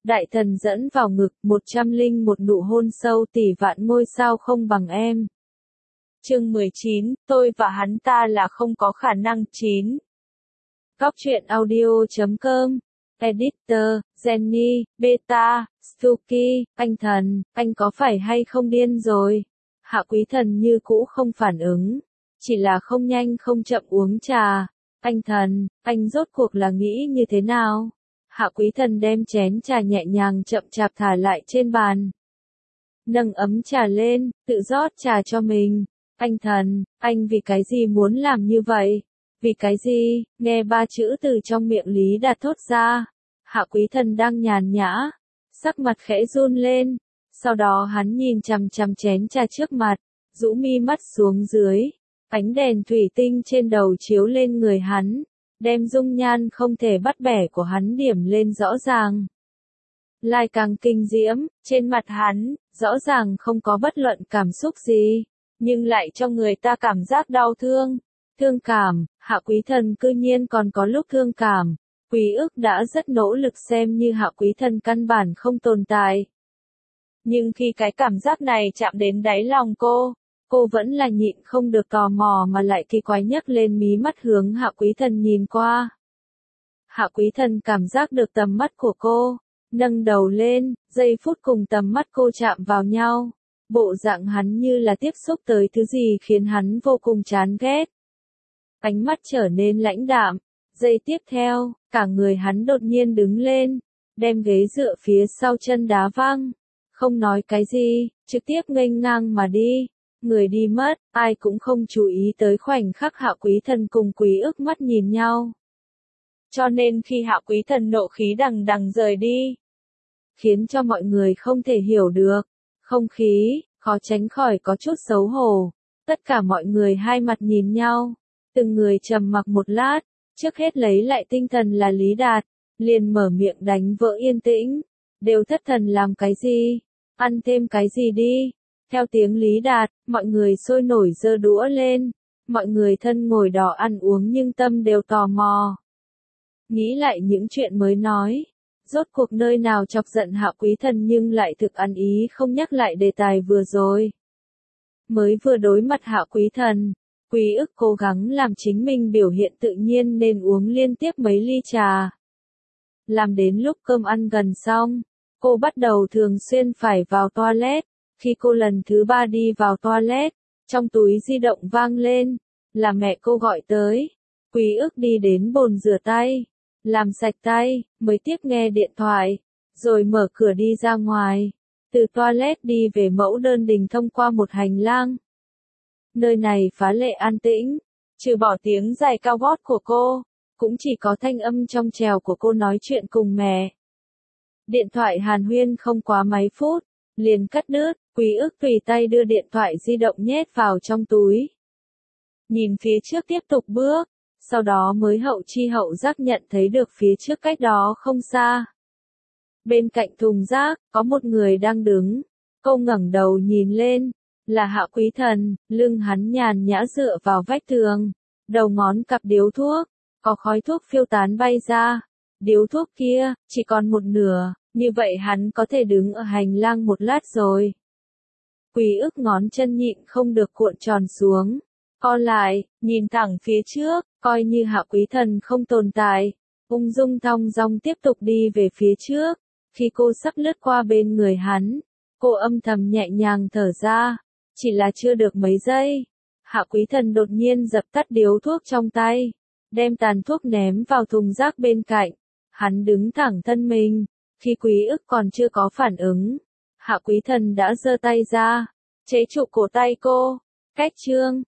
Đại thần dẫn vào ngực, 101 nụ hôn sâu, tỷ vạn ngôi sao không bằng em. Chương 19, tôi và hắn ta là không có khả năng. 9. Góc truyện audio.com. Editor, Jenny, Beta, Stuki, anh thần, anh có phải hay không điên rồi? Hạ Quý Thần như cũ không phản ứng, chỉ là không nhanh không chậm uống trà. Anh thần, anh rốt cuộc là nghĩ như thế nào? Hạ Quý Thần đem chén trà nhẹ nhàng chậm chạp thả lại trên bàn. Nâng ấm trà lên, tự rót trà cho mình. Anh thần, anh vì cái gì muốn làm như vậy? Vì cái gì? Nghe ba chữ từ trong miệng Lý Đạt thốt ra. Hạ Quý Thần đang nhàn nhã, sắc mặt khẽ run lên. Sau đó hắn nhìn chằm chằm chén trà trước mặt, rũ mi mắt xuống dưới. Ánh đèn thủy tinh trên đầu chiếu lên người hắn, đem dung nhan không thể bắt bẻ của hắn điểm lên rõ ràng. Lại càng kinh diễm, trên mặt hắn, rõ ràng không có bất luận cảm xúc gì, nhưng lại cho người ta cảm giác đau thương. Thương cảm, Hạ Quý Thần cư nhiên còn có lúc thương cảm. Quý ức đã rất nỗ lực xem như Hạ Quý Thần căn bản không tồn tại. Nhưng khi cái cảm giác này chạm đến đáy lòng cô vẫn là nhịn không được tò mò mà lại kỳ quái nhấc lên mí mắt hướng Hạ Quý Thần nhìn qua. Hạ Quý Thần cảm giác được tầm mắt của cô, nâng đầu lên, giây phút cùng tầm mắt cô chạm vào nhau. Bộ dạng hắn như là tiếp xúc tới thứ gì khiến hắn vô cùng chán ghét. Ánh mắt trở nên lãnh đạm, giây tiếp theo, cả người hắn đột nhiên đứng lên, đem ghế dựa phía sau chân đá văng. Không nói cái gì, trực tiếp nghênh ngang mà đi. Người đi mất, ai cũng không chú ý tới khoảnh khắc Hạ Quý Thần cùng Quý ức mắt nhìn nhau. Cho nên khi Hạ Quý Thần nộ khí đằng đằng rời đi, khiến cho mọi người không thể hiểu được. Không khí, khó tránh khỏi có chút xấu hổ. Tất cả mọi người hai mặt nhìn nhau. Từng người trầm mặc một lát, trước hết lấy lại tinh thần là Lý Đạt, liền mở miệng đánh vỡ yên tĩnh. Đều thất thần làm cái gì? Ăn thêm cái gì đi? Theo tiếng Lý Đạt, mọi người sôi nổi giơ đũa lên. Mọi người thân ngồi đó ăn uống nhưng tâm đều tò mò. Nghĩ lại những chuyện mới nói. Rốt cuộc nơi nào chọc giận Hạ Quý Thần nhưng lại thực ăn ý không nhắc lại đề tài vừa rồi. Mới vừa đối mặt Hạ Quý Thần, Quý ức cố gắng làm chính mình biểu hiện tự nhiên nên uống liên tiếp mấy ly trà. Làm đến lúc cơm ăn gần xong, cô bắt đầu thường xuyên phải vào toilet. Khi cô lần thứ 3 đi vào toilet, trong túi di động vang lên, là mẹ cô gọi tới. Quý ức đi đến bồn rửa tay, làm sạch tay, mới tiếp nghe điện thoại, rồi mở cửa đi ra ngoài. Từ toilet đi về mẫu đơn đình thông qua một hành lang. Nơi này phá lệ an tĩnh, trừ bỏ tiếng giày cao gót của cô, cũng chỉ có thanh âm trong trèo của cô nói chuyện cùng mẹ. Điện thoại hàn huyên không quá mấy phút, liền cắt đứt. Quý ức tùy tay đưa điện thoại di động nhét vào trong túi. Nhìn phía trước tiếp tục bước, sau đó mới hậu chi hậu giác nhận thấy được phía trước cách đó không xa. Bên cạnh thùng rác, có một người đang đứng. Cô ngẩng đầu nhìn lên, là Hạ Quý Thần, lưng hắn nhàn nhã dựa vào vách tường. Đầu ngón cặp điếu thuốc, có khói thuốc phiêu tán bay ra. Điếu thuốc kia, chỉ còn một nửa, như vậy hắn có thể đứng ở hành lang một lát rồi. Quý ức ngón chân nhịn không được cuộn tròn xuống, co lại, nhìn thẳng phía trước, coi như Hạ Quý Thần không tồn tại, ung dung thong dong tiếp tục đi về phía trước. Khi cô sắp lướt qua bên người hắn, cô âm thầm nhẹ nhàng thở ra, chỉ là chưa được mấy giây. Hạ Quý Thần đột nhiên dập tắt điếu thuốc trong tay, đem tàn thuốc ném vào thùng rác bên cạnh. Hắn đứng thẳng thân mình, khi Quý ức còn chưa có phản ứng. Hạ Quý Thần đã giơ tay ra, chế trụ cổ tay cô. Cách chương